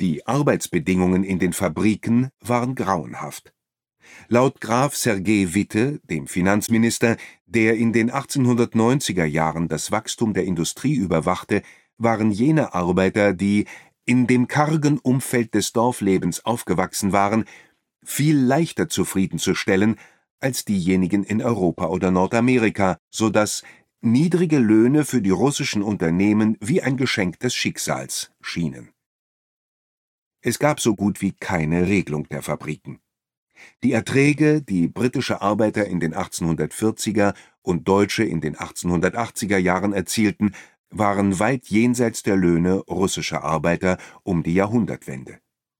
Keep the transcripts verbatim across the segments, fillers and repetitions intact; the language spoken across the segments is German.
Die Arbeitsbedingungen in den Fabriken waren grauenhaft. Laut Graf Sergej Witte, dem Finanzminister, der in den achtzehnhundertneunziger Jahren das Wachstum der Industrie überwachte, waren jene Arbeiter, die in dem kargen Umfeld des Dorflebens aufgewachsen waren, viel leichter zufriedenzustellen als diejenigen in Europa oder Nordamerika, so dass niedrige Löhne für die russischen Unternehmen wie ein Geschenk des Schicksals schienen. Es gab so gut wie keine Regelung der Fabriken. Die Erträge, die britische Arbeiter in den achtzehnhundertvierziger und Deutsche in den achtzehnhundertachtziger Jahren erzielten, waren weit jenseits der Löhne russischer Arbeiter um die Jahrhundertwende.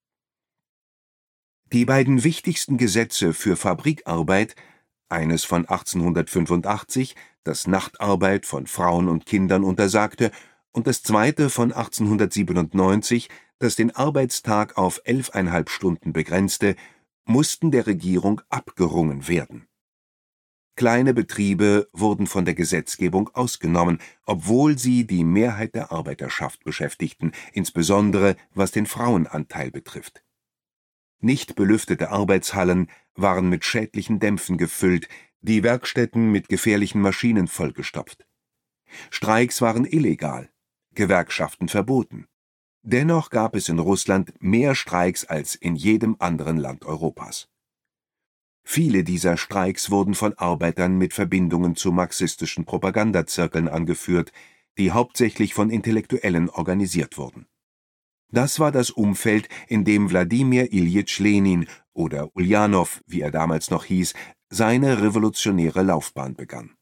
Die beiden wichtigsten Gesetze für Fabrikarbeit, eines von achtzehnhundertfünfundachtzig, das Nachtarbeit von Frauen und Kindern untersagte, und das zweite von achtzehnhundertsiebenundneunzig, das den Arbeitstag auf elfeinhalb Stunden begrenzte, mussten der Regierung abgerungen werden. Kleine Betriebe wurden von der Gesetzgebung ausgenommen, obwohl sie die Mehrheit der Arbeiterschaft beschäftigten, insbesondere was den Frauenanteil betrifft. Nicht belüftete Arbeitshallen waren mit schädlichen Dämpfen gefüllt, die Werkstätten mit gefährlichen Maschinen vollgestopft. Streiks waren illegal, Gewerkschaften verboten. Dennoch gab es in Russland mehr Streiks als in jedem anderen Land Europas. Viele dieser Streiks wurden von Arbeitern mit Verbindungen zu marxistischen Propagandazirkeln angeführt, die hauptsächlich von Intellektuellen organisiert wurden. Das war das Umfeld, in dem Wladimir Iljitsch Lenin oder Uljanov, wie er damals noch hieß, seine revolutionäre Laufbahn begann.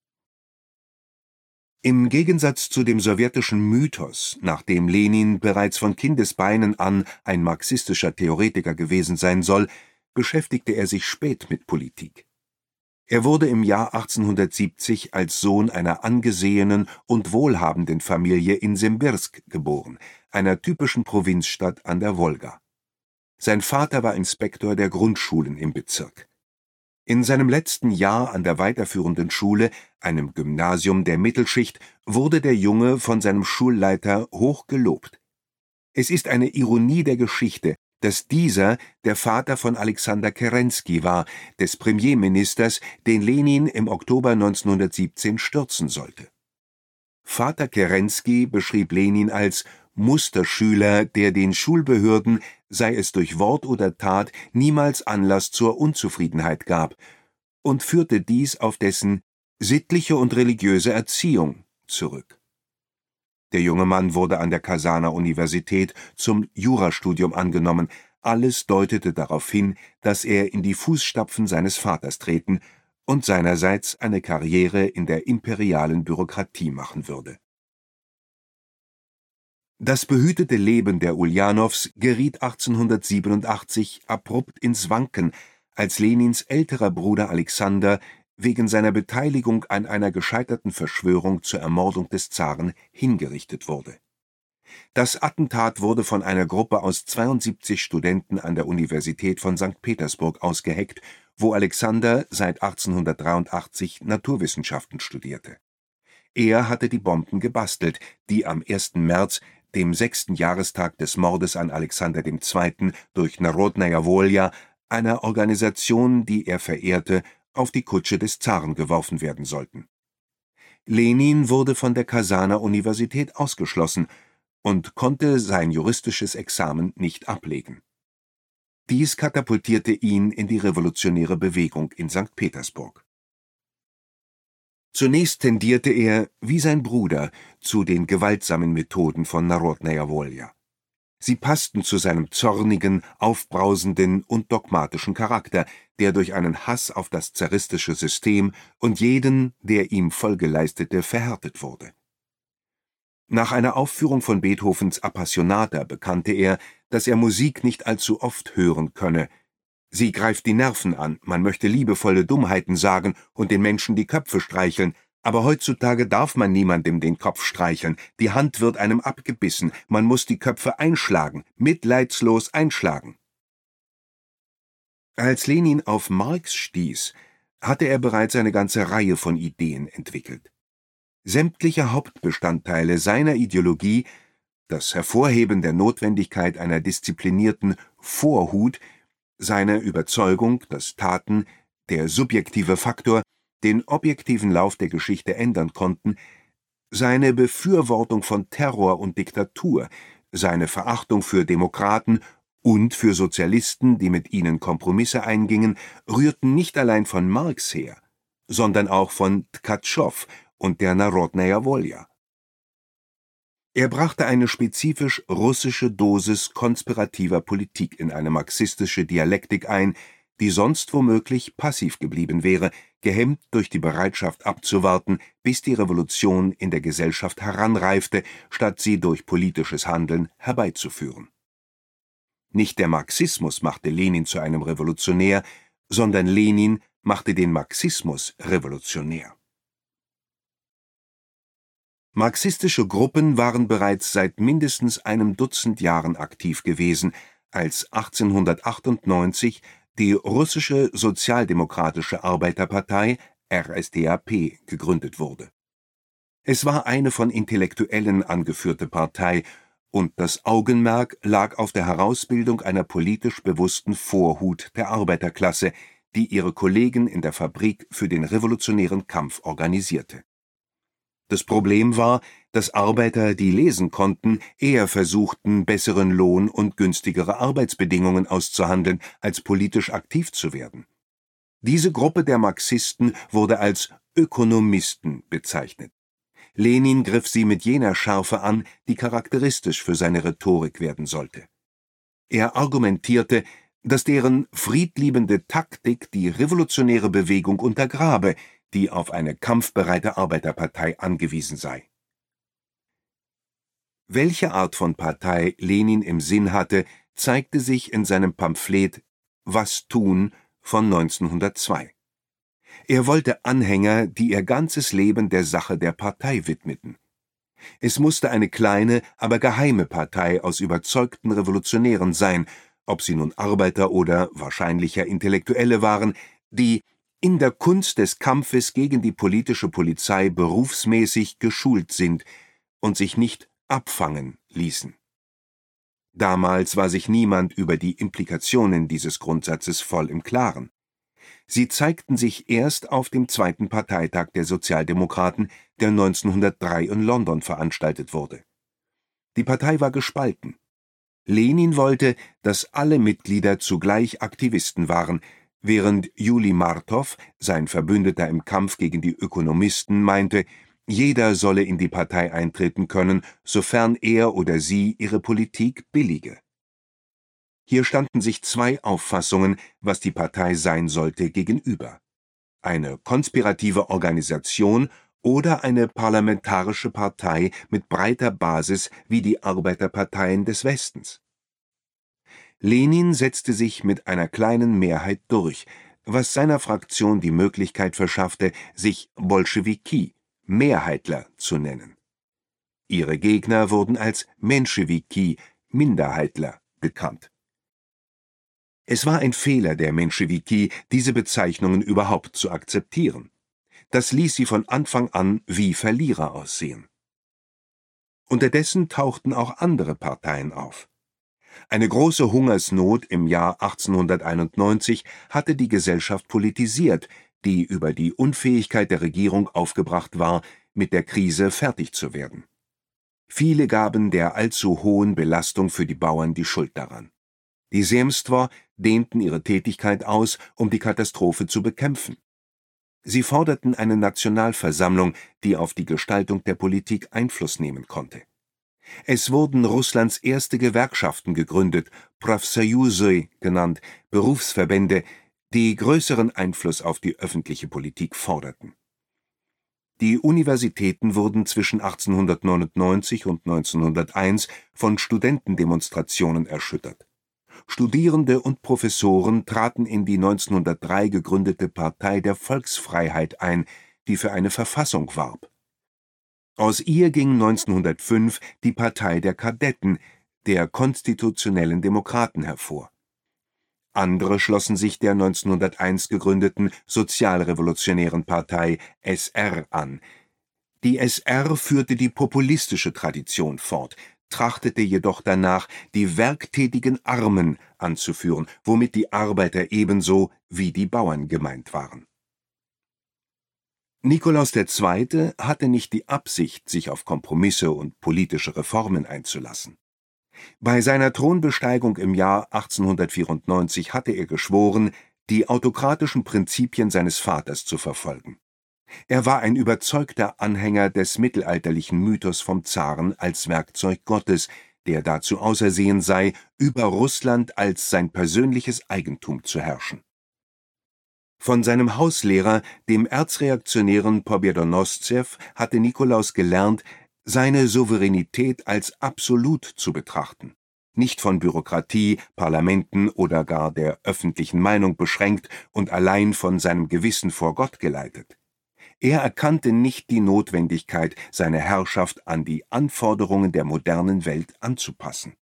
Im Gegensatz zu dem sowjetischen Mythos, nach dem Lenin bereits von Kindesbeinen an ein marxistischer Theoretiker gewesen sein soll, beschäftigte er sich spät mit Politik. Er wurde im Jahr achtzehnhundertsiebzig als Sohn einer angesehenen und wohlhabenden Familie in Simbirsk geboren, einer typischen Provinzstadt an der Wolga. Sein Vater war Inspektor der Grundschulen im Bezirk. In seinem letzten Jahr an der weiterführenden Schule, einem Gymnasium der Mittelschicht, wurde der Junge von seinem Schulleiter hoch gelobt. Es ist eine Ironie der Geschichte, dass dieser der Vater von Alexander Kerensky war, des Premierministers, den Lenin im Oktober neunzehnhundertsiebzehn stürzen sollte. Vater Kerensky beschrieb Lenin als Musterschüler, der den Schulbehörden, sei es durch Wort oder Tat, niemals Anlass zur Unzufriedenheit gab, und führte dies auf dessen sittliche und religiöse Erziehung zurück. Der junge Mann wurde an der Kasaner Universität zum Jurastudium angenommen. Alles deutete darauf hin, dass er in die Fußstapfen seines Vaters treten und seinerseits eine Karriere in der imperialen Bürokratie machen würde. Das behütete Leben der Uljanows geriet achtzehnhundertsiebenundachtzig abrupt ins Wanken, als Lenins älterer Bruder Alexander wegen seiner Beteiligung an einer gescheiterten Verschwörung zur Ermordung des Zaren hingerichtet wurde. Das Attentat wurde von einer Gruppe aus zweiundsiebzig Studenten an der Universität von Sankt Petersburg ausgeheckt, wo Alexander seit achtzehnhundertdreiundachtzig Naturwissenschaften studierte. Er hatte die Bomben gebastelt, die am ersten März, dem sechsten Jahrestag des Mordes an Alexander der Zweite durch Narodnaja Wolja, einer Organisation, die er verehrte, auf die Kutsche des Zaren geworfen werden sollten. Lenin wurde von der Kasaner Universität ausgeschlossen und konnte sein juristisches Examen nicht ablegen. Dies katapultierte ihn in die revolutionäre Bewegung in Sankt Petersburg. Zunächst tendierte er, wie sein Bruder, zu den gewaltsamen Methoden von Narodnaja Wolja. Sie passten zu seinem zornigen, aufbrausenden und dogmatischen Charakter, der durch einen Hass auf das zaristische System und jeden, der ihm Folge leistete, verhärtet wurde. Nach einer Aufführung von Beethovens Appassionata bekannte er, dass er Musik nicht allzu oft hören könne. Sie greift die Nerven an, man möchte liebevolle Dummheiten sagen und den Menschen die Köpfe streicheln, aber heutzutage darf man niemandem den Kopf streicheln, die Hand wird einem abgebissen, man muss die Köpfe einschlagen, mitleidslos einschlagen. Als Lenin auf Marx stieß, hatte er bereits eine ganze Reihe von Ideen entwickelt. Sämtliche Hauptbestandteile seiner Ideologie das Hervorheben der Notwendigkeit einer disziplinierten Vorhut, seine Überzeugung, dass Taten, der subjektive Faktor, den objektiven Lauf der Geschichte ändern konnten, seine Befürwortung von Terror und Diktatur, seine Verachtung für Demokraten und für Sozialisten, die mit ihnen Kompromisse eingingen, rührten nicht allein von Marx her, sondern auch von Tkatschow und der Narodnaja Wolja. Er brachte eine spezifisch russische Dosis konspirativer Politik in eine marxistische Dialektik ein, die sonst womöglich passiv geblieben wäre, gehemmt durch die Bereitschaft abzuwarten, bis die Revolution in der Gesellschaft heranreifte, statt sie durch politisches Handeln herbeizuführen. Nicht der Marxismus machte Lenin zu einem Revolutionär, sondern Lenin machte den Marxismus revolutionär. Marxistische Gruppen waren bereits seit mindestens einem Dutzend Jahren aktiv gewesen, als achtzehnhundertachtundneunzig die russische Sozialdemokratische Arbeiterpartei R S D A P gegründet wurde. Es war eine von Intellektuellen angeführte Partei, und das Augenmerk lag auf der Herausbildung einer politisch bewussten Vorhut der Arbeiterklasse, die ihre Kollegen in der Fabrik für den revolutionären Kampf organisierte. Das Problem war, dass Arbeiter, die lesen konnten, eher versuchten, besseren Lohn und günstigere Arbeitsbedingungen auszuhandeln, als politisch aktiv zu werden. Diese Gruppe der Marxisten wurde als Ökonomisten bezeichnet. Lenin griff sie mit jener Schärfe an, die charakteristisch für seine Rhetorik werden sollte. Er argumentierte, dass deren friedliebende Taktik die revolutionäre Bewegung untergrabe, die auf eine kampfbereite Arbeiterpartei angewiesen sei. Welche Art von Partei Lenin im Sinn hatte, zeigte sich in seinem Pamphlet »Was tun« von neunzehnhundertzwei. Er wollte Anhänger, die ihr ganzes Leben der Sache der Partei widmeten. Es musste eine kleine, aber geheime Partei aus überzeugten Revolutionären sein, ob sie nun Arbeiter oder wahrscheinlicher Intellektuelle waren, die in der Kunst des Kampfes gegen die politische Polizei berufsmäßig geschult sind und sich nicht abfangen ließen. Damals war sich niemand über die Implikationen dieses Grundsatzes voll im Klaren. Sie zeigten sich erst auf dem zweiten Parteitag der Sozialdemokraten, der neunzehnhundertdrei in London veranstaltet wurde. Die Partei war gespalten. Lenin wollte, dass alle Mitglieder zugleich Aktivisten waren, während Juli Martow, sein Verbündeter im Kampf gegen die Ökonomisten, meinte, jeder solle in die Partei eintreten können, sofern er oder sie ihre Politik billige. Hier standen sich zwei Auffassungen, was die Partei sein sollte, gegenüber: eine konspirative Organisation oder eine parlamentarische Partei mit breiter Basis wie die Arbeiterparteien des Westens. Lenin setzte sich mit einer kleinen Mehrheit durch, was seiner Fraktion die Möglichkeit verschaffte, sich Bolschewiki, Mehrheitler, zu nennen. Ihre Gegner wurden als Menschewiki, Minderheitler, bekannt. Es war ein Fehler der Menschewiki, diese Bezeichnungen überhaupt zu akzeptieren. Das ließ sie von Anfang an wie Verlierer aussehen. Unterdessen tauchten auch andere Parteien auf. Eine große Hungersnot im Jahr achtzehnhunderteinundneunzig hatte die Gesellschaft politisiert, die über die Unfähigkeit der Regierung aufgebracht war, mit der Krise fertig zu werden. Viele gaben der allzu hohen Belastung für die Bauern die Schuld daran. Die Zemstwo dehnten ihre Tätigkeit aus, um die Katastrophe zu bekämpfen. Sie forderten eine Nationalversammlung, die auf die Gestaltung der Politik Einfluss nehmen konnte. Es wurden Russlands erste Gewerkschaften gegründet, Profsojusy genannt, Berufsverbände, die größeren Einfluss auf die öffentliche Politik forderten. Die Universitäten wurden zwischen achtzehnhundertneunundneunzig und neunzehnhunderteins von Studentendemonstrationen erschüttert. Studierende und Professoren traten in die neunzehnhundertdrei gegründete Partei der Volksfreiheit ein, die für eine Verfassung warb. Aus ihr ging neunzehnhundertfünf die Partei der Kadetten, der Konstitutionellen Demokraten, hervor. Andere schlossen sich der neunzehnhunderteins gegründeten Sozialrevolutionären Partei S R an. Die S R führte die populistische Tradition fort, trachtete jedoch danach, die werktätigen Armen anzuführen, womit die Arbeiter ebenso wie die Bauern gemeint waren. Nikolaus der Zweite hatte nicht die Absicht, sich auf Kompromisse und politische Reformen einzulassen. Bei seiner Thronbesteigung im Jahr achtzehnhundertvierundneunzig hatte er geschworen, die autokratischen Prinzipien seines Vaters zu verfolgen. Er war ein überzeugter Anhänger des mittelalterlichen Mythos vom Zaren als Werkzeug Gottes, der dazu ausersehen sei, über Russland als sein persönliches Eigentum zu herrschen. Von seinem Hauslehrer, dem erzreaktionären Pobjedonoszew, hatte Nikolaus gelernt, seine Souveränität als absolut zu betrachten, nicht von Bürokratie, Parlamenten oder gar der öffentlichen Meinung beschränkt und allein von seinem Gewissen vor Gott geleitet. Er erkannte nicht die Notwendigkeit, seine Herrschaft an die Anforderungen der modernen Welt anzupassen.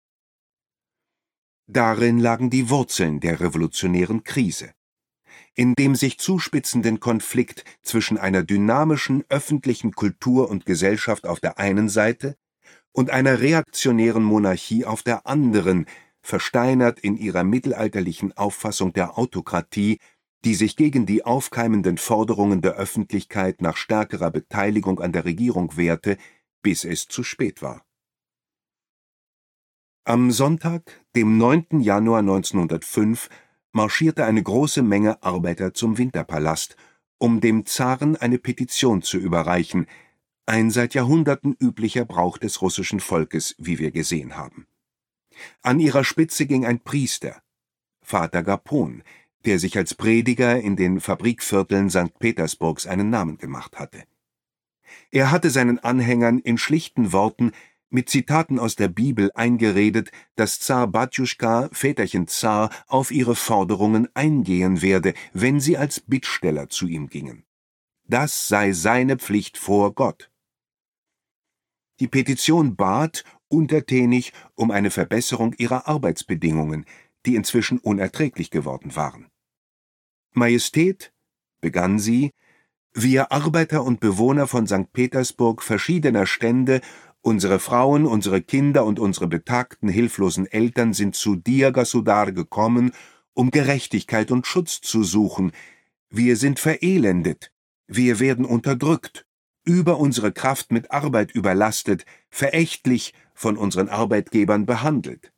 Darin lagen die Wurzeln der revolutionären Krise. In dem sich zuspitzenden Konflikt zwischen einer dynamischen öffentlichen Kultur und Gesellschaft auf der einen Seite und einer reaktionären Monarchie auf der anderen, versteinert in ihrer mittelalterlichen Auffassung der Autokratie, die sich gegen die aufkeimenden Forderungen der Öffentlichkeit nach stärkerer Beteiligung an der Regierung wehrte, bis es zu spät war. Am Sonntag, dem neunten Januar neunzehnhundertfünf, marschierte eine große Menge Arbeiter zum Winterpalast, um dem Zaren eine Petition zu überreichen, ein seit Jahrhunderten üblicher Brauch des russischen Volkes, wie wir gesehen haben. An ihrer Spitze ging ein Priester, Vater Gapon, der sich als Prediger in den Fabrikvierteln Sankt Petersburgs einen Namen gemacht hatte. Er hatte seinen Anhängern in schlichten Worten mit Zitaten aus der Bibel eingeredet, dass Zar Batjuschka, Väterchen Zar, auf ihre Forderungen eingehen werde, wenn sie als Bittsteller zu ihm gingen. Das sei seine Pflicht vor Gott. Die Petition bat, untertänig, um eine Verbesserung ihrer Arbeitsbedingungen, die inzwischen unerträglich geworden waren. Majestät, begann sie, wir Arbeiter und Bewohner von Sankt Petersburg verschiedener Stände, unsere Frauen, unsere Kinder und unsere betagten, hilflosen Eltern sind zu dir, Gasudar, gekommen, um Gerechtigkeit und Schutz zu suchen. Wir sind verelendet, wir werden unterdrückt, über unsere Kraft mit Arbeit überlastet, verächtlich von unseren Arbeitgebern behandelt.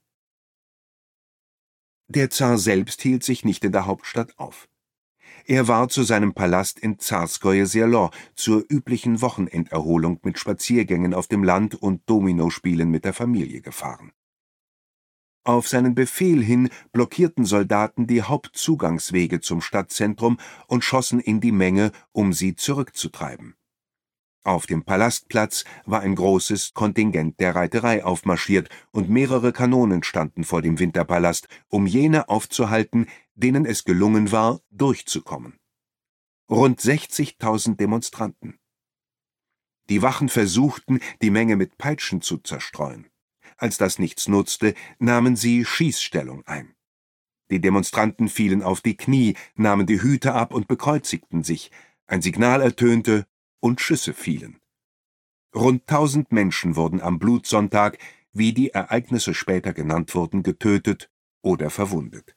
Der Zar selbst hielt sich nicht in der Hauptstadt auf. Er war zu seinem Palast in Zarskoje Selo zur üblichen Wochenenderholung mit Spaziergängen auf dem Land und Dominospielen mit der Familie gefahren. Auf seinen Befehl hin blockierten Soldaten die Hauptzugangswege zum Stadtzentrum und schossen in die Menge, um sie zurückzutreiben. Auf dem Palastplatz war ein großes Kontingent der Reiterei aufmarschiert und mehrere Kanonen standen vor dem Winterpalast, um jene aufzuhalten, denen es gelungen war, durchzukommen. Rund sechzigtausend Demonstranten. Die Wachen versuchten, die Menge mit Peitschen zu zerstreuen. Als das nichts nutzte, nahmen sie Schießstellung ein. Die Demonstranten fielen auf die Knie, nahmen die Hüte ab und bekreuzigten sich. Ein Signal ertönte und Schüsse fielen. Rund tausend Menschen wurden am Blutsonntag, wie die Ereignisse später genannt wurden, getötet oder verwundet.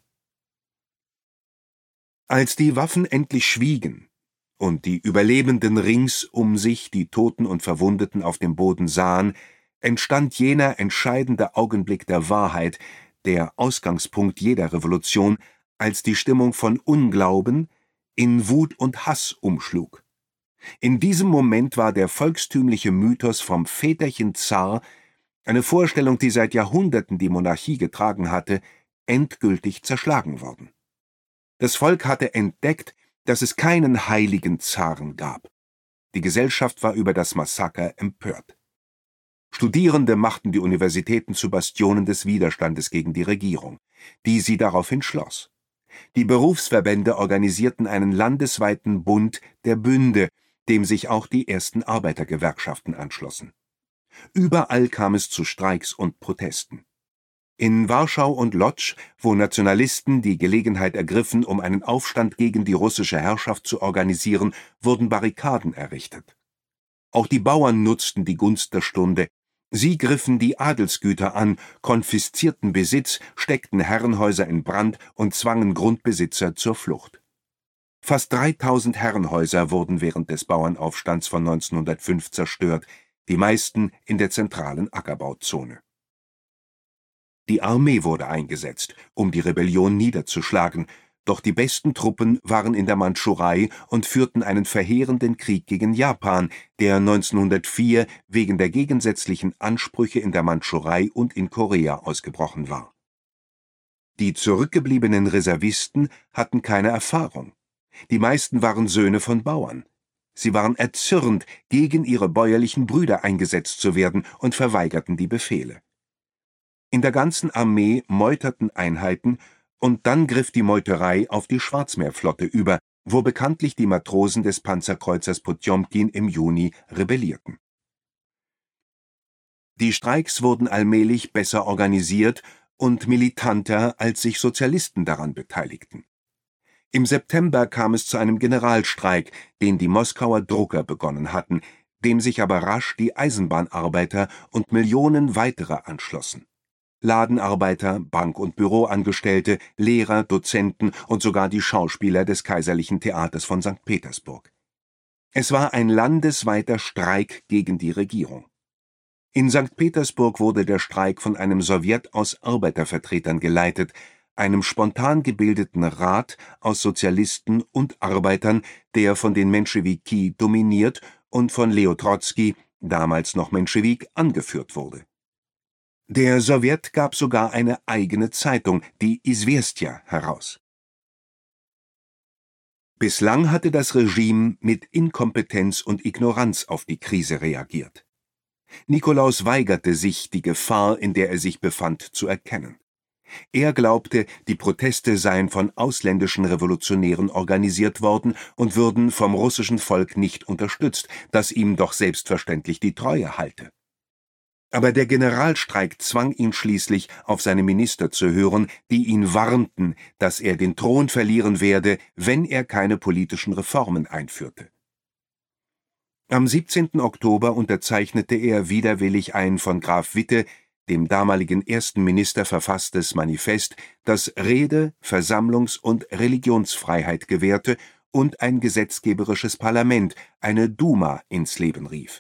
Als die Waffen endlich schwiegen und die Überlebenden rings um sich die Toten und Verwundeten auf dem Boden sahen, entstand jener entscheidende Augenblick der Wahrheit, der Ausgangspunkt jeder Revolution, als die Stimmung von Unglauben in Wut und Hass umschlug. In diesem Moment war der volkstümliche Mythos vom Väterchen Zar, eine Vorstellung, die seit Jahrhunderten die Monarchie getragen hatte, endgültig zerschlagen worden. Das Volk hatte entdeckt, dass es keinen heiligen Zaren gab. Die Gesellschaft war über das Massaker empört. Studierende machten die Universitäten zu Bastionen des Widerstandes gegen die Regierung, die sie daraufhin schloss. Die Berufsverbände organisierten einen landesweiten Bund der Bünde, dem sich auch die ersten Arbeitergewerkschaften anschlossen. Überall kam es zu Streiks und Protesten. In Warschau und Lodz, wo Nationalisten die Gelegenheit ergriffen, um einen Aufstand gegen die russische Herrschaft zu organisieren, wurden Barrikaden errichtet. Auch die Bauern nutzten die Gunst der Stunde. Sie griffen die Adelsgüter an, konfiszierten Besitz, steckten Herrenhäuser in Brand und zwangen Grundbesitzer zur Flucht. Fast dreitausend Herrenhäuser wurden während des Bauernaufstands von neunzehnhundertfünf zerstört, die meisten in der zentralen Ackerbauzone. Die Armee wurde eingesetzt, um die Rebellion niederzuschlagen, doch die besten Truppen waren in der Mandschurei und führten einen verheerenden Krieg gegen Japan, der neunzehnhundertvier wegen der gegensätzlichen Ansprüche in der Mandschurei und in Korea ausgebrochen war. Die zurückgebliebenen Reservisten hatten keine Erfahrung. Die meisten waren Söhne von Bauern. Sie waren erzürnt, gegen ihre bäuerlichen Brüder eingesetzt zu werden und verweigerten die Befehle. In der ganzen Armee meuterten Einheiten, und dann griff die Meuterei auf die Schwarzmeerflotte über, wo bekanntlich die Matrosen des Panzerkreuzers Potjomkin im Juni rebellierten. Die Streiks wurden allmählich besser organisiert und militanter, als sich Sozialisten daran beteiligten. Im September kam es zu einem Generalstreik, den die Moskauer Drucker begonnen hatten, dem sich aber rasch die Eisenbahnarbeiter und Millionen weiterer anschlossen. Ladenarbeiter, Bank- und Büroangestellte, Lehrer, Dozenten und sogar die Schauspieler des Kaiserlichen Theaters von Sankt Petersburg. Es war ein landesweiter Streik gegen die Regierung. In Sankt Petersburg wurde der Streik von einem Sowjet aus Arbeitervertretern geleitet, einem spontan gebildeten Rat aus Sozialisten und Arbeitern, der von den Menschewiki dominiert und von Leo Trotzki, damals noch Menschewik, angeführt wurde. Der Sowjet gab sogar eine eigene Zeitung, die Iswestja, heraus. Bislang hatte das Regime mit Inkompetenz und Ignoranz auf die Krise reagiert. Nikolaus weigerte sich, die Gefahr, in der er sich befand, zu erkennen. Er glaubte, die Proteste seien von ausländischen Revolutionären organisiert worden und würden vom russischen Volk nicht unterstützt, das ihm doch selbstverständlich die Treue halte. Aber der Generalstreik zwang ihn schließlich, auf seine Minister zu hören, die ihn warnten, dass er den Thron verlieren werde, wenn er keine politischen Reformen einführte. Am siebzehnten Oktober unterzeichnete er widerwillig ein von Graf Witte, dem damaligen ersten Minister, verfasstes Manifest, das Rede-, Versammlungs- und Religionsfreiheit gewährte und ein gesetzgeberisches Parlament, eine Duma, ins Leben rief.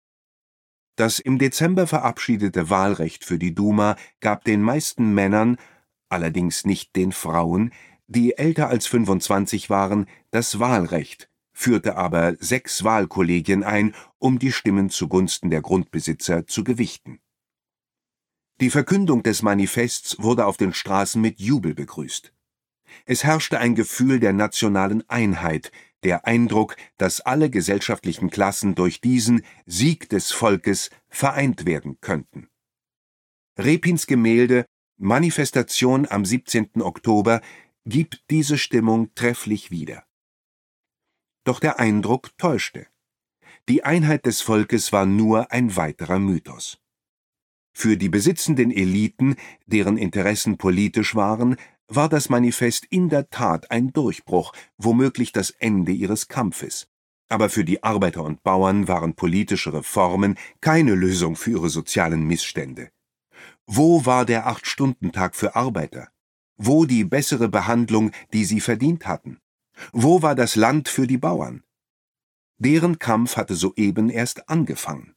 Das im Dezember verabschiedete Wahlrecht für die Duma gab den meisten Männern, allerdings nicht den Frauen, die älter als fünfundzwanzig waren, das Wahlrecht, führte aber sechs Wahlkollegien ein, um die Stimmen zugunsten der Grundbesitzer zu gewichten. Die Verkündung des Manifests wurde auf den Straßen mit Jubel begrüßt. Es herrschte ein Gefühl der nationalen Einheit, der Eindruck, dass alle gesellschaftlichen Klassen durch diesen Sieg des Volkes vereint werden könnten. Repins Gemälde »Manifestation am siebzehnten Oktober« gibt diese Stimmung trefflich wieder. Doch der Eindruck täuschte. Die Einheit des Volkes war nur ein weiterer Mythos. Für die besitzenden Eliten, deren Interessen politisch waren, war das Manifest in der Tat ein Durchbruch, womöglich das Ende ihres Kampfes. Aber für die Arbeiter und Bauern waren politische Reformen keine Lösung für ihre sozialen Missstände. Wo war der Acht-Stunden-Tag für Arbeiter? Wo die bessere Behandlung, die sie verdient hatten? Wo war das Land für die Bauern? Deren Kampf hatte soeben erst angefangen.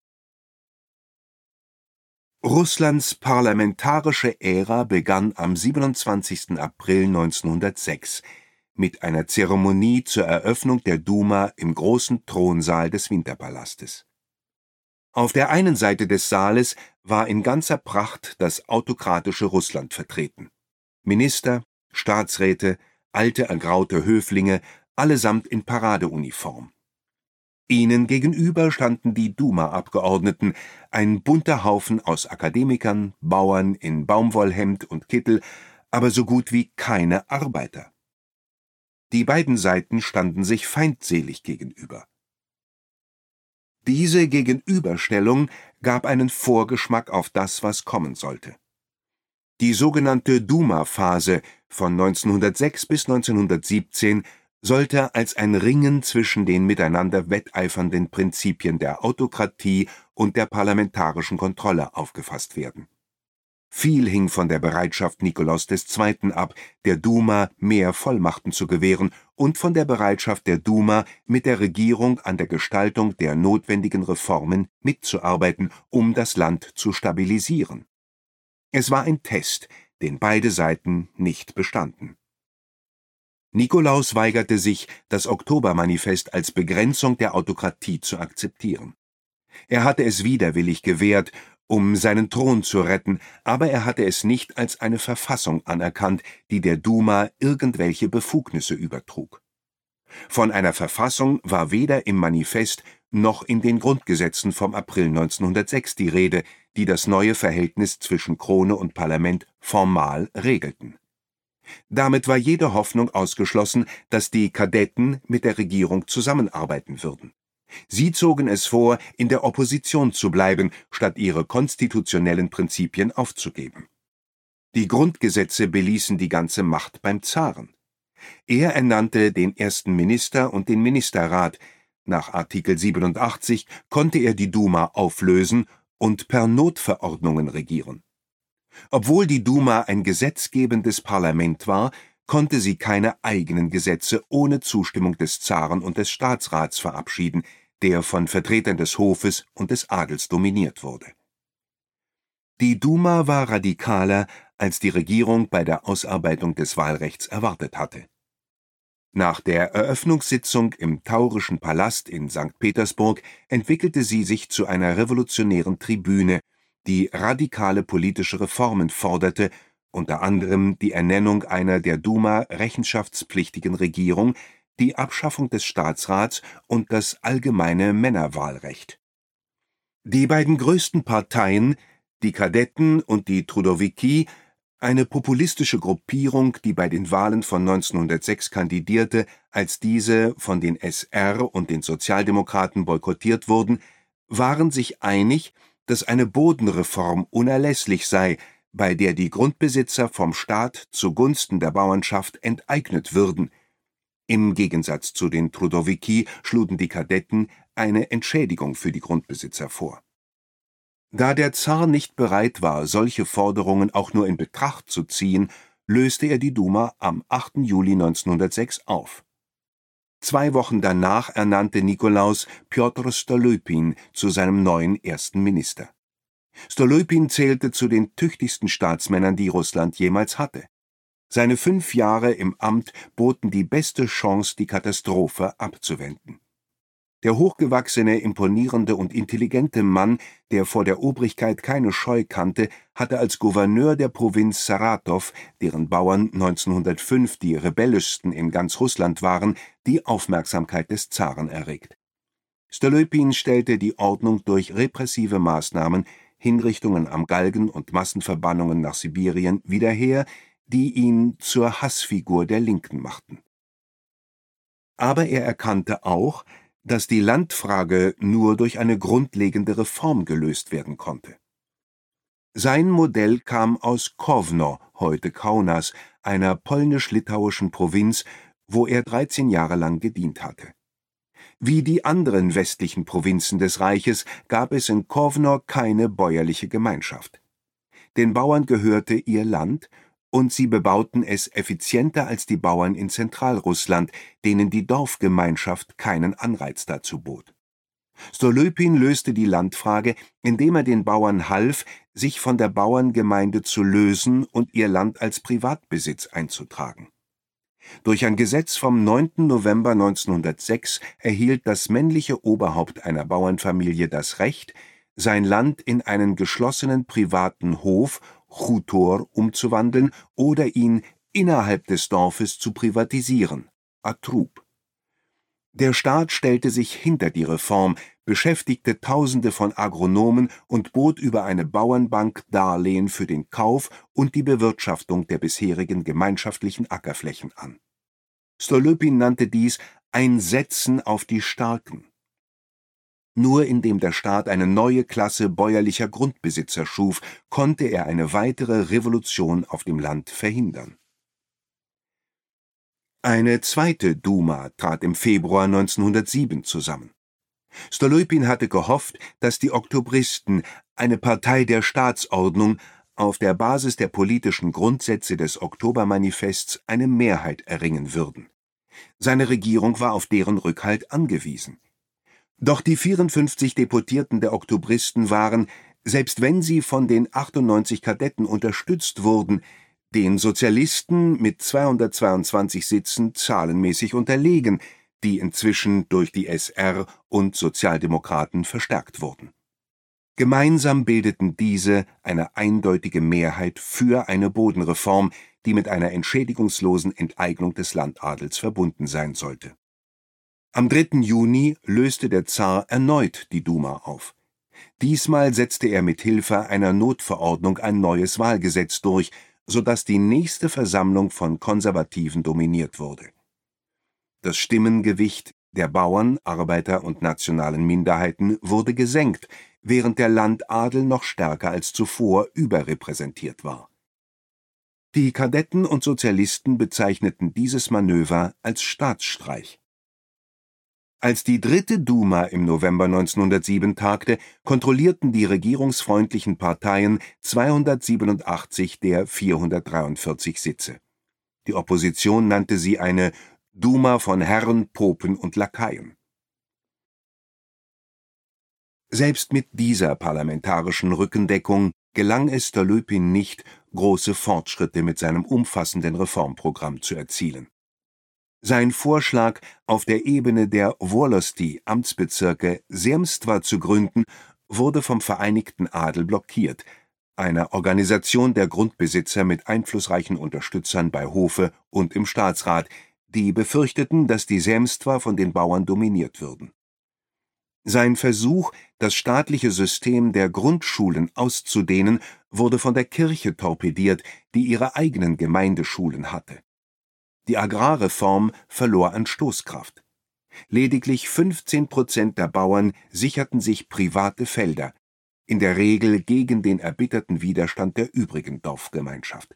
Russlands parlamentarische Ära begann am siebenundzwanzigsten April neunzehnhundertsechs mit einer Zeremonie zur Eröffnung der Duma im großen Thronsaal des Winterpalastes. Auf der einen Seite des Saales war in ganzer Pracht das autokratische Russland vertreten. Minister, Staatsräte, alte ergraute Höflinge, allesamt in Paradeuniform. Ihnen gegenüber standen die Duma-Abgeordneten, ein bunter Haufen aus Akademikern, Bauern in Baumwollhemd und Kittel, aber so gut wie keine Arbeiter. Die beiden Seiten standen sich feindselig gegenüber. Diese Gegenüberstellung gab einen Vorgeschmack auf das, was kommen sollte. Die sogenannte Duma-Phase von neunzehnhundertsechs bis neunzehnhundertsiebzehn sollte als ein Ringen zwischen den miteinander wetteifernden Prinzipien der Autokratie und der parlamentarischen Kontrolle aufgefasst werden. Viel hing von der Bereitschaft Nikolaus der Zweite ab, der Duma mehr Vollmachten zu gewähren, und von der Bereitschaft der Duma, mit der Regierung an der Gestaltung der notwendigen Reformen mitzuarbeiten, um das Land zu stabilisieren. Es war ein Test, den beide Seiten nicht bestanden. Nikolaus weigerte sich, das Oktobermanifest als Begrenzung der Autokratie zu akzeptieren. Er hatte es widerwillig gewährt, um seinen Thron zu retten, aber er hatte es nicht als eine Verfassung anerkannt, die der Duma irgendwelche Befugnisse übertrug. Von einer Verfassung war weder im Manifest noch in den Grundgesetzen vom April neunzehnhundertsechs die Rede, die das neue Verhältnis zwischen Krone und Parlament formal regelten. Damit war jede Hoffnung ausgeschlossen, dass die Kadetten mit der Regierung zusammenarbeiten würden. Sie zogen es vor, in der Opposition zu bleiben, statt ihre konstitutionellen Prinzipien aufzugeben. Die Grundgesetze beließen die ganze Macht beim Zaren. Er ernannte den ersten Minister und den Ministerrat. Nach Artikel siebenundachtzig konnte er die Duma auflösen und per Notverordnungen regieren. Obwohl die Duma ein gesetzgebendes Parlament war, konnte sie keine eigenen Gesetze ohne Zustimmung des Zaren und des Staatsrats verabschieden, der von Vertretern des Hofes und des Adels dominiert wurde. Die Duma war radikaler, als die Regierung bei der Ausarbeitung des Wahlrechts erwartet hatte. Nach der Eröffnungssitzung im Taurischen Palast in Sankt Petersburg entwickelte sie sich zu einer revolutionären Tribüne, die radikale politische Reformen forderte, unter anderem die Ernennung einer der Duma rechenschaftspflichtigen Regierung, die Abschaffung des Staatsrats und das allgemeine Männerwahlrecht. Die beiden größten Parteien, die Kadetten und die Trudowiki, eine populistische Gruppierung, die bei den Wahlen von neunzehnhundertsechs kandidierte, als diese von den S R und den Sozialdemokraten boykottiert wurden, waren sich einig, dass eine Bodenreform unerlässlich sei, bei der die Grundbesitzer vom Staat zugunsten der Bauernschaft enteignet würden. Im Gegensatz zu den Trudowiki schlugen die Kadetten eine Entschädigung für die Grundbesitzer vor. Da der Zar nicht bereit war, solche Forderungen auch nur in Betracht zu ziehen, löste er die Duma am achten Juli neunzehnhundertsechs auf. Zwei Wochen danach ernannte Nikolaus Pjotr Stolypin zu seinem neuen ersten Minister. Stolypin zählte zu den tüchtigsten Staatsmännern, die Russland jemals hatte. Seine fünf Jahre im Amt boten die beste Chance, die Katastrophe abzuwenden. Der hochgewachsene, imponierende und intelligente Mann, der vor der Obrigkeit keine Scheu kannte, hatte als Gouverneur der Provinz Saratow, deren Bauern neunzehnhundertfünf die rebellischsten in ganz Russland waren, die Aufmerksamkeit des Zaren erregt. Stolypin stellte die Ordnung durch repressive Maßnahmen, Hinrichtungen am Galgen und Massenverbannungen nach Sibirien wieder her, die ihn zur Hassfigur der Linken machten. Aber er erkannte auch, dass die Landfrage nur durch eine grundlegende Reform gelöst werden konnte. Sein Modell kam aus Kowno, heute Kaunas, einer polnisch-litauischen Provinz, wo er dreizehn Jahre lang gedient hatte. Wie die anderen westlichen Provinzen des Reiches gab es in Kowno keine bäuerliche Gemeinschaft. Den Bauern gehörte ihr Land, und sie bebauten es effizienter als die Bauern in Zentralrussland, denen die Dorfgemeinschaft keinen Anreiz dazu bot. Stolypin löste die Landfrage, indem er den Bauern half, sich von der Bauerngemeinde zu lösen und ihr Land als Privatbesitz einzutragen. Durch ein Gesetz vom neunten November neunzehnhundertsechs erhielt das männliche Oberhaupt einer Bauernfamilie das Recht, sein Land in einen geschlossenen privaten Hof, Chutor, umzuwandeln oder ihn innerhalb des Dorfes zu privatisieren, Atrub. Der Staat stellte sich hinter die Reform, beschäftigte Tausende von Agronomen und bot über eine Bauernbank Darlehen für den Kauf und die Bewirtschaftung der bisherigen gemeinschaftlichen Ackerflächen an. Stolypin nannte dies ein Setzen auf die Starken. Nur indem der Staat eine neue Klasse bäuerlicher Grundbesitzer schuf, konnte er eine weitere Revolution auf dem Land verhindern. Eine zweite Duma trat im Februar neunzehnhundertsieben zusammen. Stolypin hatte gehofft, dass die Oktobristen, eine Partei der Staatsordnung, auf der Basis der politischen Grundsätze des Oktobermanifests eine Mehrheit erringen würden. Seine Regierung war auf deren Rückhalt angewiesen. Doch die vierundfünfzig Deputierten der Oktobristen waren, selbst wenn sie von den achtundneunzig Kadetten unterstützt wurden, den Sozialisten mit zweihundertzweiundzwanzig Sitzen zahlenmäßig unterlegen, die inzwischen durch die S R und Sozialdemokraten verstärkt wurden. Gemeinsam bildeten diese eine eindeutige Mehrheit für eine Bodenreform, die mit einer entschädigungslosen Enteignung des Landadels verbunden sein sollte. Am dritten Juni löste der Zar erneut die Duma auf. Diesmal setzte er mit Hilfe einer Notverordnung ein neues Wahlgesetz durch, sodass die nächste Versammlung von Konservativen dominiert wurde. Das Stimmengewicht der Bauern, Arbeiter und nationalen Minderheiten wurde gesenkt, während der Landadel noch stärker als zuvor überrepräsentiert war. Die Kadetten und Sozialisten bezeichneten dieses Manöver als Staatsstreich. Als die dritte Duma im November neunzehnhundertsieben tagte, kontrollierten die regierungsfreundlichen Parteien zweihundertsiebenundachtzig der vierhundertdreiundvierzig Sitze. Die Opposition nannte sie eine Duma von Herren, Popen und Lakaien. Selbst mit dieser parlamentarischen Rückendeckung gelang es Stolypin nicht, große Fortschritte mit seinem umfassenden Reformprogramm zu erzielen. Sein Vorschlag, auf der Ebene der Wolosty-Amtsbezirke Zemstva zu gründen, wurde vom Vereinigten Adel blockiert, einer Organisation der Grundbesitzer mit einflussreichen Unterstützern bei Hofe und im Staatsrat, die befürchteten, dass die Zemstva von den Bauern dominiert würden. Sein Versuch, das staatliche System der Grundschulen auszudehnen, wurde von der Kirche torpediert, die ihre eigenen Gemeindeschulen hatte. Die Agrarreform verlor an Stoßkraft. Lediglich fünfzehn Prozent der Bauern sicherten sich private Felder, in der Regel gegen den erbitterten Widerstand der übrigen Dorfgemeinschaft.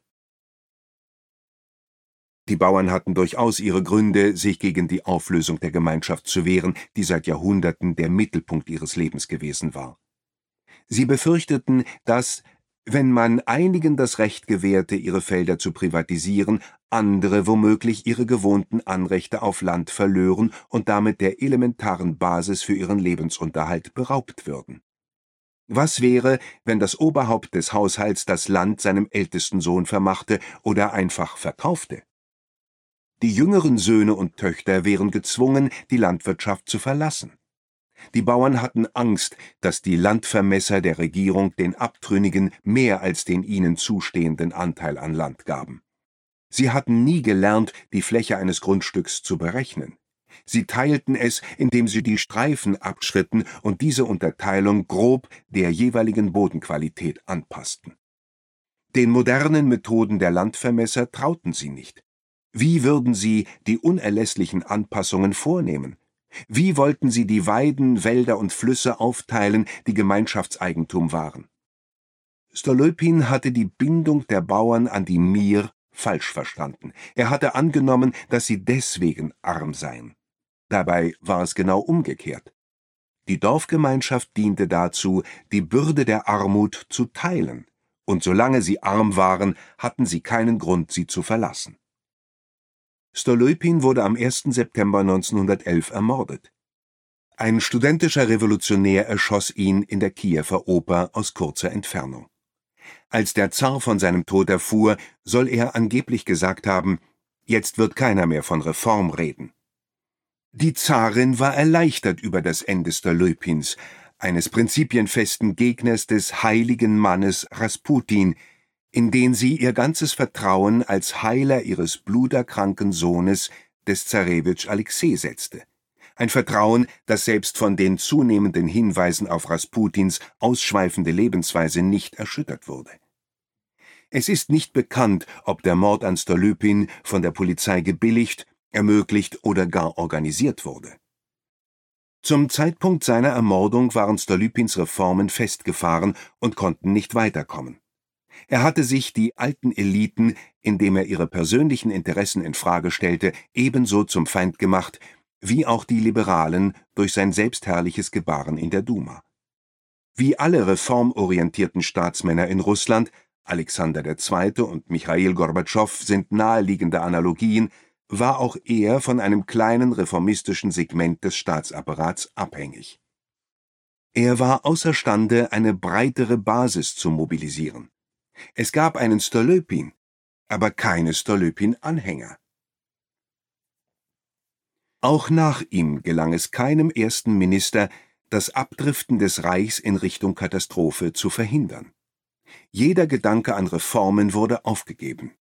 Die Bauern hatten durchaus ihre Gründe, sich gegen die Auflösung der Gemeinschaft zu wehren, die seit Jahrhunderten der Mittelpunkt ihres Lebens gewesen war. Sie befürchteten, dass, wenn man einigen das Recht gewährte, ihre Felder zu privatisieren, andere womöglich ihre gewohnten Anrechte auf Land verlören und damit der elementaren Basis für ihren Lebensunterhalt beraubt würden. Was wäre, wenn das Oberhaupt des Haushalts das Land seinem ältesten Sohn vermachte oder einfach verkaufte? Die jüngeren Söhne und Töchter wären gezwungen, die Landwirtschaft zu verlassen. Die Bauern hatten Angst, dass die Landvermesser der Regierung den Abtrünnigen mehr als den ihnen zustehenden Anteil an Land gaben. Sie hatten nie gelernt, die Fläche eines Grundstücks zu berechnen. Sie teilten es, indem sie die Streifen abschritten und diese Unterteilung grob der jeweiligen Bodenqualität anpassten. Den modernen Methoden der Landvermesser trauten sie nicht. Wie würden sie die unerlässlichen Anpassungen vornehmen? Wie wollten sie die Weiden, Wälder und Flüsse aufteilen, die Gemeinschaftseigentum waren? Stolypin hatte die Bindung der Bauern an die Mir falsch verstanden. Er hatte angenommen, dass sie deswegen arm seien. Dabei war es genau umgekehrt. Die Dorfgemeinschaft diente dazu, die Bürde der Armut zu teilen, und solange sie arm waren, hatten sie keinen Grund, sie zu verlassen. Stolypin wurde am ersten September neunzehnhundertelf ermordet. Ein studentischer Revolutionär erschoss ihn in der Kiewer Oper aus kurzer Entfernung. Als der Zar von seinem Tod erfuhr, soll er angeblich gesagt haben: Jetzt wird keiner mehr von Reform reden. Die Zarin war erleichtert über das Ende Stolypins, eines prinzipienfesten Gegners des heiligen Mannes Rasputin, in den sie ihr ganzes Vertrauen als Heiler ihres bluterkranken Sohnes, des Zarewitsch Alexei, setzte. Ein Vertrauen, das selbst von den zunehmenden Hinweisen auf Rasputins ausschweifende Lebensweise nicht erschüttert wurde. Es ist nicht bekannt, ob der Mord an Stolypin von der Polizei gebilligt, ermöglicht oder gar organisiert wurde. Zum Zeitpunkt seiner Ermordung waren Stolypins Reformen festgefahren und konnten nicht weiterkommen. Er hatte sich die alten Eliten, indem er ihre persönlichen Interessen in Frage stellte, ebenso zum Feind gemacht, wie auch die Liberalen durch sein selbstherrliches Gebaren in der Duma. Wie alle reformorientierten Staatsmänner in Russland, Alexander der Zweite und Michail Gorbatschow sind naheliegende Analogien, war auch er von einem kleinen reformistischen Segment des Staatsapparats abhängig. Er war außerstande, eine breitere Basis zu mobilisieren. Es gab einen Stolypin, aber keine Stolypin-Anhänger. Auch nach ihm gelang es keinem ersten Minister, das Abdriften des Reichs in Richtung Katastrophe zu verhindern. Jeder Gedanke an Reformen wurde aufgegeben.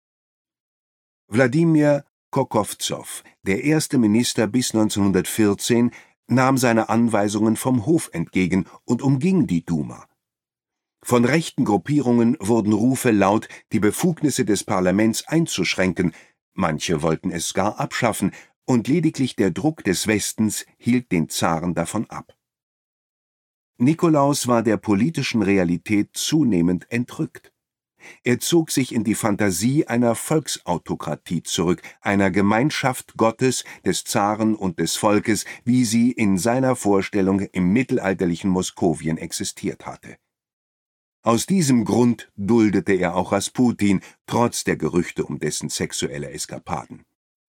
Wladimir Kokowzow, der erste Minister bis neunzehnhundertvierzehn, nahm seine Anweisungen vom Hof entgegen und umging die Duma. Von rechten Gruppierungen wurden Rufe laut, die Befugnisse des Parlaments einzuschränken, manche wollten es gar abschaffen, und lediglich der Druck des Westens hielt den Zaren davon ab. Nikolaus war der politischen Realität zunehmend entrückt. Er zog sich in die Fantasie einer Volksautokratie zurück, einer Gemeinschaft Gottes, des Zaren und des Volkes, wie sie in seiner Vorstellung im mittelalterlichen Moskowien existiert hatte. Aus diesem Grund duldete er auch Rasputin, trotz der Gerüchte um dessen sexuelle Eskapaden.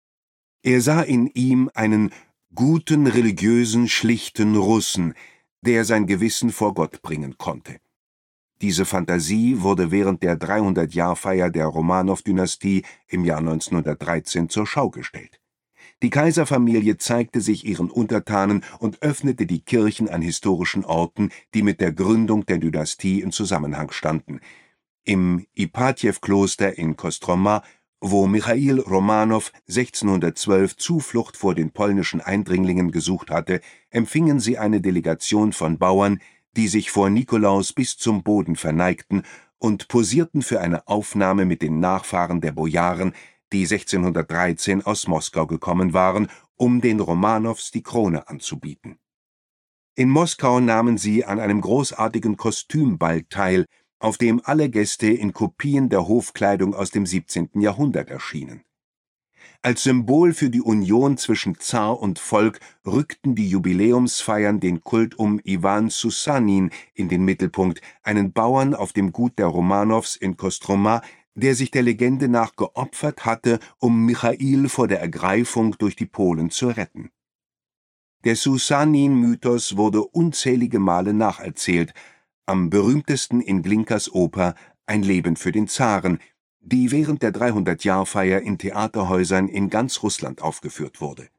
Er sah in ihm einen guten, religiösen, schlichten Russen, der sein Gewissen vor Gott bringen konnte. Diese Fantasie wurde während der dreihundert-Jahr-Feier der Romanow-Dynastie im Jahr neunzehnhundertdreizehn zur Schau gestellt. Die Kaiserfamilie zeigte sich ihren Untertanen und öffnete die Kirchen an historischen Orten, die mit der Gründung der Dynastie in Zusammenhang standen. Im Ipatjew-Kloster in Kostroma, wo Michail Romanow sechzehnhundertzwölf Zuflucht vor den polnischen Eindringlingen gesucht hatte, empfingen sie eine Delegation von Bauern, die sich vor Nikolaus bis zum Boden verneigten und posierten für eine Aufnahme mit den Nachfahren der Bojaren, die sechzehnhundertdreizehn aus Moskau gekommen waren, um den Romanows die Krone anzubieten. In Moskau nahmen sie an einem großartigen Kostümball teil, auf dem alle Gäste in Kopien der Hofkleidung aus dem siebzehnten Jahrhundert erschienen. Als Symbol für die Union zwischen Zar und Volk rückten die Jubiläumsfeiern den Kult um Iwan Susanin in den Mittelpunkt, einen Bauern auf dem Gut der Romanows in Kostroma, der sich der Legende nach geopfert hatte, um Michail vor der Ergreifung durch die Polen zu retten. Der Susanin-Mythos wurde unzählige Male nacherzählt, am berühmtesten in Glinkas Oper »Ein Leben für den Zaren«, die während der dreihundert-Jahr-Feier in Theaterhäusern in ganz Russland aufgeführt wurde.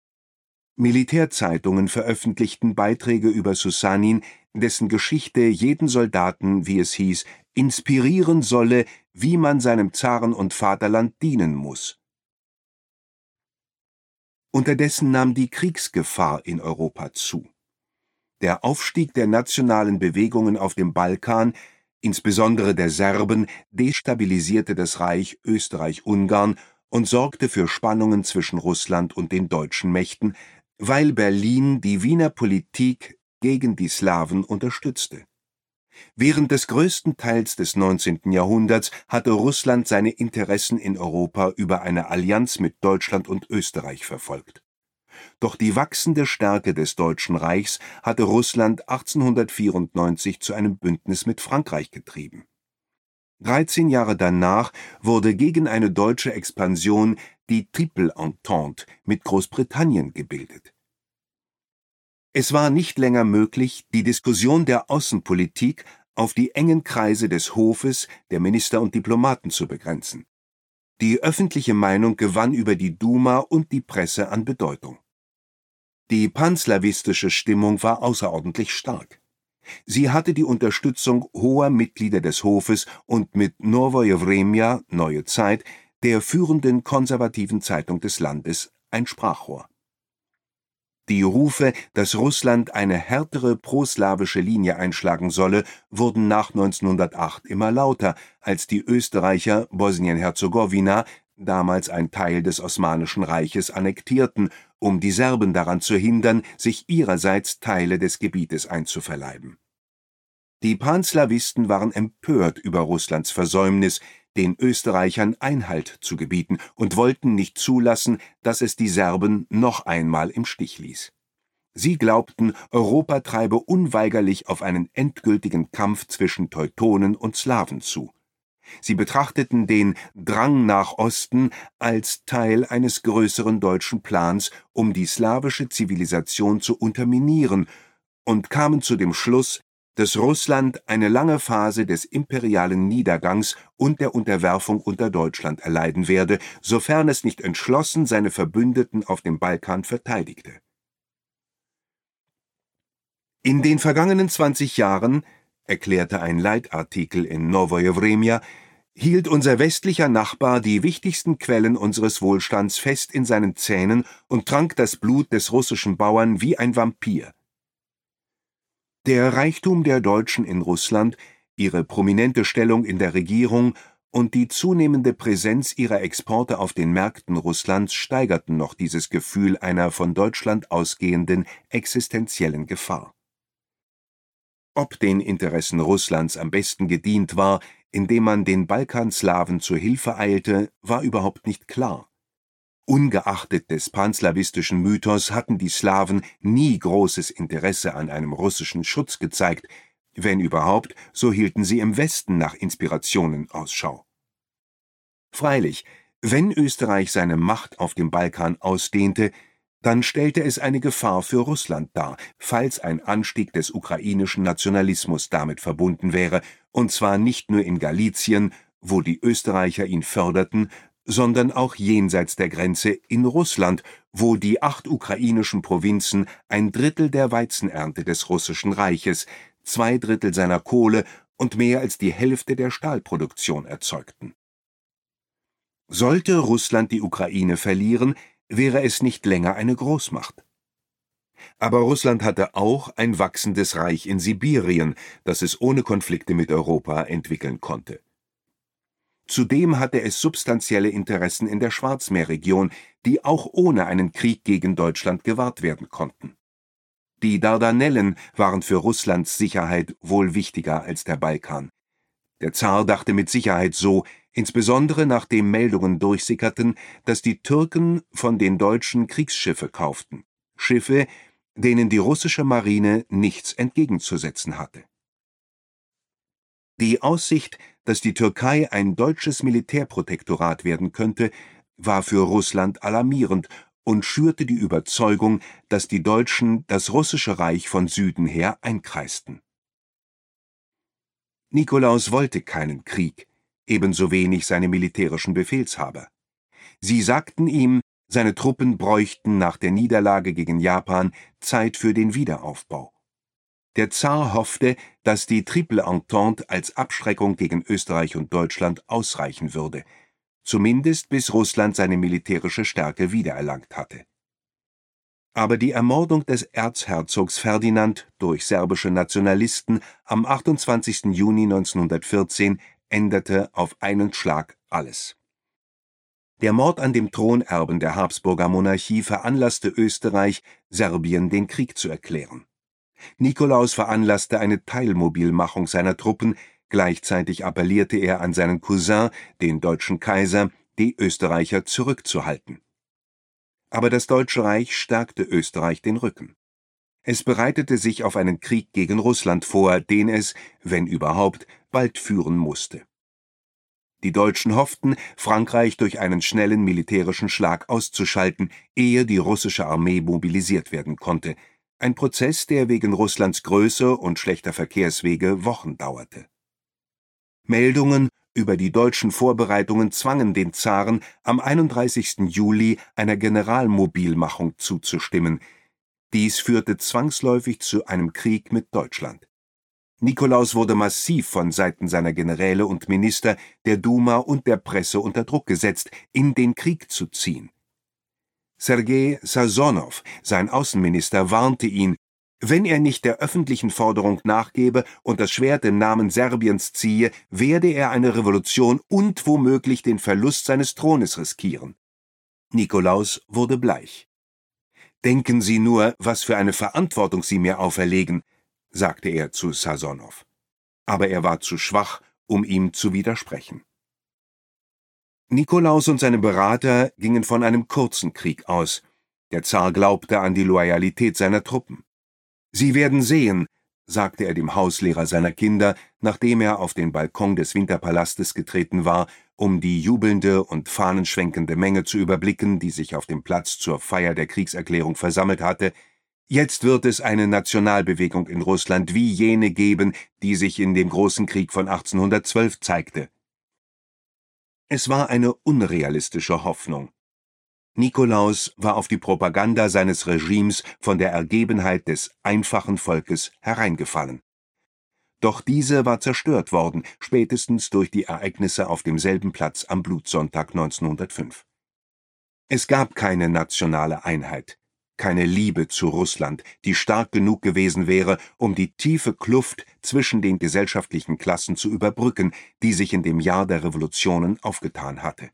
Militärzeitungen veröffentlichten Beiträge über Susanin, dessen Geschichte jeden Soldaten, wie es hieß, inspirieren solle, wie man seinem Zaren und Vaterland dienen muss. Unterdessen nahm die Kriegsgefahr in Europa zu. Der Aufstieg der nationalen Bewegungen auf dem Balkan, insbesondere der Serben, destabilisierte das Reich Österreich-Ungarn und sorgte für Spannungen zwischen Russland und den deutschen Mächten, weil Berlin die Wiener Politik gegen die Slawen unterstützte. Während des größten Teils des neunzehnten Jahrhunderts hatte Russland seine Interessen in Europa über eine Allianz mit Deutschland und Österreich verfolgt. Doch die wachsende Stärke des Deutschen Reichs hatte Russland achtzehnhundertvierundneunzig zu einem Bündnis mit Frankreich getrieben. Dreizehn Jahre danach wurde gegen eine deutsche Expansion die Triple Entente mit Großbritannien gebildet. Es war nicht länger möglich, die Diskussion der Außenpolitik auf die engen Kreise des Hofes, der Minister und Diplomaten zu begrenzen. Die öffentliche Meinung gewann über die Duma und die Presse an Bedeutung. Die panslawistische Stimmung war außerordentlich stark. Sie hatte die Unterstützung hoher Mitglieder des Hofes und mit Novoje Vremja, Neue Zeit, der führenden konservativen Zeitung des Landes, ein Sprachrohr. Die Rufe, dass Russland eine härtere proslawische Linie einschlagen solle, wurden nach neunzehnhundertacht immer lauter, als die Österreicher Bosnien-Herzegowina, damals ein Teil des Osmanischen Reiches, annektierten, um die Serben daran zu hindern, sich ihrerseits Teile des Gebietes einzuverleiben. Die Panslawisten waren empört über Russlands Versäumnis, den Österreichern Einhalt zu gebieten, und wollten nicht zulassen, dass es die Serben noch einmal im Stich ließ. Sie glaubten, Europa treibe unweigerlich auf einen endgültigen Kampf zwischen Teutonen und Slawen zu. Sie betrachteten den Drang nach Osten als Teil eines größeren deutschen Plans, um die slawische Zivilisation zu unterminieren, und kamen zu dem Schluss, dass Russland eine lange Phase des imperialen Niedergangs und der Unterwerfung unter Deutschland erleiden werde, sofern es nicht entschlossen seine Verbündeten auf dem Balkan verteidigte. In den vergangenen zwanzig Jahren, erklärte ein Leitartikel in Novoje Vremja, hielt unser westlicher Nachbar die wichtigsten Quellen unseres Wohlstands fest in seinen Zähnen und trank das Blut des russischen Bauern wie ein Vampir. Der Reichtum der Deutschen in Russland, ihre prominente Stellung in der Regierung und die zunehmende Präsenz ihrer Exporte auf den Märkten Russlands steigerten noch dieses Gefühl einer von Deutschland ausgehenden existenziellen Gefahr. Ob den Interessen Russlands am besten gedient war, indem man den Balkanslawen zur Hilfe eilte, war überhaupt nicht klar. Ungeachtet des panslawistischen Mythos hatten die Slawen nie großes Interesse an einem russischen Schutz gezeigt, wenn überhaupt, so hielten sie im Westen nach Inspirationen Ausschau. Freilich, wenn Österreich seine Macht auf dem Balkan ausdehnte, dann stellte es eine Gefahr für Russland dar, falls ein Anstieg des ukrainischen Nationalismus damit verbunden wäre, und zwar nicht nur in Galizien, wo die Österreicher ihn förderten, sondern auch jenseits der Grenze in Russland, wo die acht ukrainischen Provinzen ein Drittel der Weizenernte des Russischen Reiches, zwei Drittel seiner Kohle und mehr als die Hälfte der Stahlproduktion erzeugten. Sollte Russland die Ukraine verlieren, wäre es nicht länger eine Großmacht. Aber Russland hatte auch ein wachsendes Reich in Sibirien, das es ohne Konflikte mit Europa entwickeln konnte. Zudem hatte es substanzielle Interessen in der Schwarzmeerregion, die auch ohne einen Krieg gegen Deutschland gewahrt werden konnten. Die Dardanellen waren für Russlands Sicherheit wohl wichtiger als der Balkan. Der Zar dachte mit Sicherheit so, insbesondere nachdem Meldungen durchsickerten, dass die Türken von den Deutschen Kriegsschiffe kauften, Schiffe, denen die russische Marine nichts entgegenzusetzen hatte. Die Aussicht, dass die Türkei ein deutsches Militärprotektorat werden könnte, war für Russland alarmierend und schürte die Überzeugung, dass die Deutschen das russische Reich von Süden her einkreisten. Nikolaus wollte keinen Krieg, ebenso wenig seine militärischen Befehlshaber. Sie sagten ihm, seine Truppen bräuchten nach der Niederlage gegen Japan Zeit für den Wiederaufbau. Der Zar hoffte, dass die Triple Entente als Abschreckung gegen Österreich und Deutschland ausreichen würde, zumindest bis Russland seine militärische Stärke wiedererlangt hatte. Aber die Ermordung des Erzherzogs Ferdinand durch serbische Nationalisten am achtundzwanzigsten Juni neunzehnhundertvierzehn änderte auf einen Schlag alles. Der Mord an dem Thronerben der Habsburger Monarchie veranlasste Österreich, Serbien den Krieg zu erklären. Nikolaus veranlasste eine Teilmobilmachung seiner Truppen, gleichzeitig appellierte er an seinen Cousin, den deutschen Kaiser, die Österreicher zurückzuhalten. Aber das Deutsche Reich stärkte Österreich den Rücken. Es bereitete sich auf einen Krieg gegen Russland vor, den es, wenn überhaupt, bald führen musste. Die Deutschen hofften, Frankreich durch einen schnellen militärischen Schlag auszuschalten, ehe die russische Armee mobilisiert werden konnte, ein Prozess, der wegen Russlands Größe und schlechter Verkehrswege Wochen dauerte. Meldungen über die deutschen Vorbereitungen zwangen den Zaren, am einunddreißigsten Juli einer Generalmobilmachung zuzustimmen. Dies führte zwangsläufig zu einem Krieg mit Deutschland. Nikolaus wurde massiv von Seiten seiner Generäle und Minister, der Duma und der Presse unter Druck gesetzt, in den Krieg zu ziehen. Sergei Sasonow, sein Außenminister, warnte ihn, wenn er nicht der öffentlichen Forderung nachgebe und das Schwert im Namen Serbiens ziehe, werde er eine Revolution und womöglich den Verlust seines Thrones riskieren. Nikolaus wurde bleich. »Denken Sie nur, was für eine Verantwortung Sie mir auferlegen«, sagte er zu Sasonow. aber er war zu schwach, um ihm zu widersprechen. Nikolaus und seine Berater gingen von einem kurzen Krieg aus. Der Zar glaubte an die Loyalität seiner Truppen. »Sie werden sehen«, sagte er dem Hauslehrer seiner Kinder, nachdem er auf den Balkon des Winterpalastes getreten war, um die jubelnde und fahnenschwenkende Menge zu überblicken, die sich auf dem Platz zur Feier der Kriegserklärung versammelt hatte. »Jetzt wird es eine Nationalbewegung in Russland wie jene geben, die sich in dem Großen Krieg von achtzehnhundertzwölf zeigte.« Es war eine unrealistische Hoffnung. Nikolaus war auf die Propaganda seines Regimes von der Ergebenheit des einfachen Volkes hereingefallen. Doch diese war zerstört worden, spätestens durch die Ereignisse auf demselben Platz am Blutsonntag neunzehnhundertfünf. Es gab keine nationale Einheit, keine Liebe zu Russland, die stark genug gewesen wäre, um die tiefe Kluft zwischen den gesellschaftlichen Klassen zu überbrücken, die sich in dem Jahr der Revolutionen aufgetan hatte.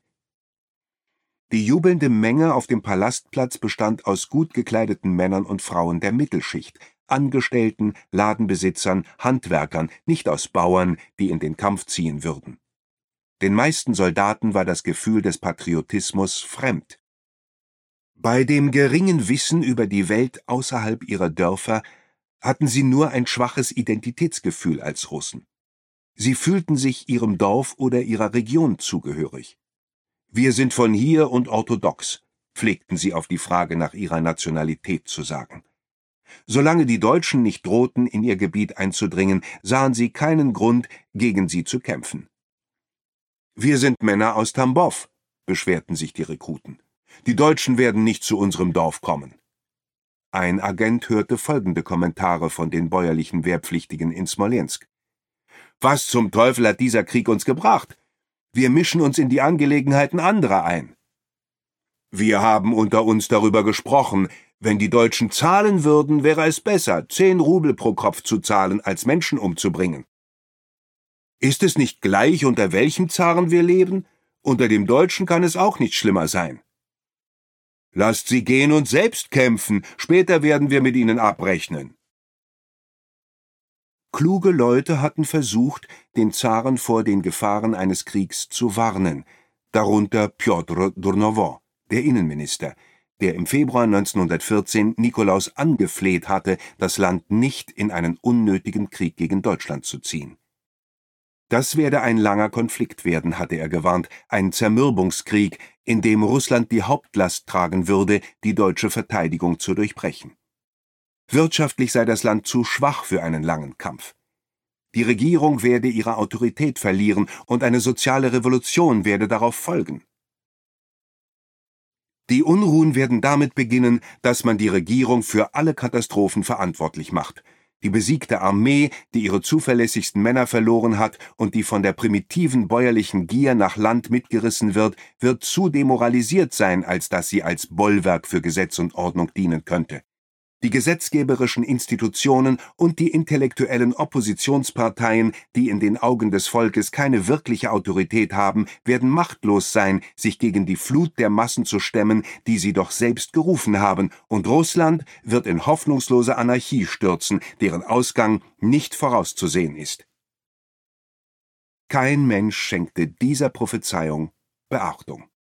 Die jubelnde Menge auf dem Palastplatz bestand aus gut gekleideten Männern und Frauen der Mittelschicht, Angestellten, Ladenbesitzern, Handwerkern, nicht aus Bauern, die in den Kampf ziehen würden. Den meisten Soldaten war das Gefühl des Patriotismus fremd. Bei dem geringen Wissen über die Welt außerhalb ihrer Dörfer hatten sie nur ein schwaches Identitätsgefühl als Russen. Sie fühlten sich ihrem Dorf oder ihrer Region zugehörig. »Wir sind von hier und orthodox«, pflegten sie auf die Frage nach ihrer Nationalität zu sagen. Solange die Deutschen nicht drohten, in ihr Gebiet einzudringen, sahen sie keinen Grund, gegen sie zu kämpfen. »Wir sind Männer aus Tambow«, beschwerten sich die Rekruten. »Die Deutschen werden nicht zu unserem Dorf kommen.« Ein Agent hörte folgende Kommentare von den bäuerlichen Wehrpflichtigen in Smolensk. »Was zum Teufel hat dieser Krieg uns gebracht? Wir mischen uns in die Angelegenheiten anderer ein.« »Wir haben unter uns darüber gesprochen, wenn die Deutschen zahlen würden, wäre es besser, zehn Rubel pro Kopf zu zahlen, als Menschen umzubringen.« »Ist es nicht gleich, unter welchem Zaren wir leben? Unter dem Deutschen kann es auch nicht schlimmer sein.« »Lasst sie gehen und selbst kämpfen, später werden wir mit ihnen abrechnen.« Kluge Leute hatten versucht, den Zaren vor den Gefahren eines Kriegs zu warnen, darunter Pjotr Durnowo, der Innenminister, der im Februar neunzehnhundertvierzehn Nikolaus angefleht hatte, das Land nicht in einen unnötigen Krieg gegen Deutschland zu ziehen. Das werde ein langer Konflikt werden, hatte er gewarnt, ein Zermürbungskrieg, in dem Russland die Hauptlast tragen würde, die deutsche Verteidigung zu durchbrechen. Wirtschaftlich sei das Land zu schwach für einen langen Kampf. Die Regierung werde ihre Autorität verlieren und eine soziale Revolution werde darauf folgen. Die Unruhen werden damit beginnen, dass man die Regierung für alle Katastrophen verantwortlich macht. Die besiegte Armee, die ihre zuverlässigsten Männer verloren hat und die von der primitiven bäuerlichen Gier nach Land mitgerissen wird, wird zu demoralisiert sein, als dass sie als Bollwerk für Gesetz und Ordnung dienen könnte. Die gesetzgeberischen Institutionen und die intellektuellen Oppositionsparteien, die in den Augen des Volkes keine wirkliche Autorität haben, werden machtlos sein, sich gegen die Flut der Massen zu stemmen, die sie doch selbst gerufen haben, und Russland wird in hoffnungslose Anarchie stürzen, deren Ausgang nicht vorauszusehen ist. Kein Mensch schenkte dieser Prophezeiung Beachtung.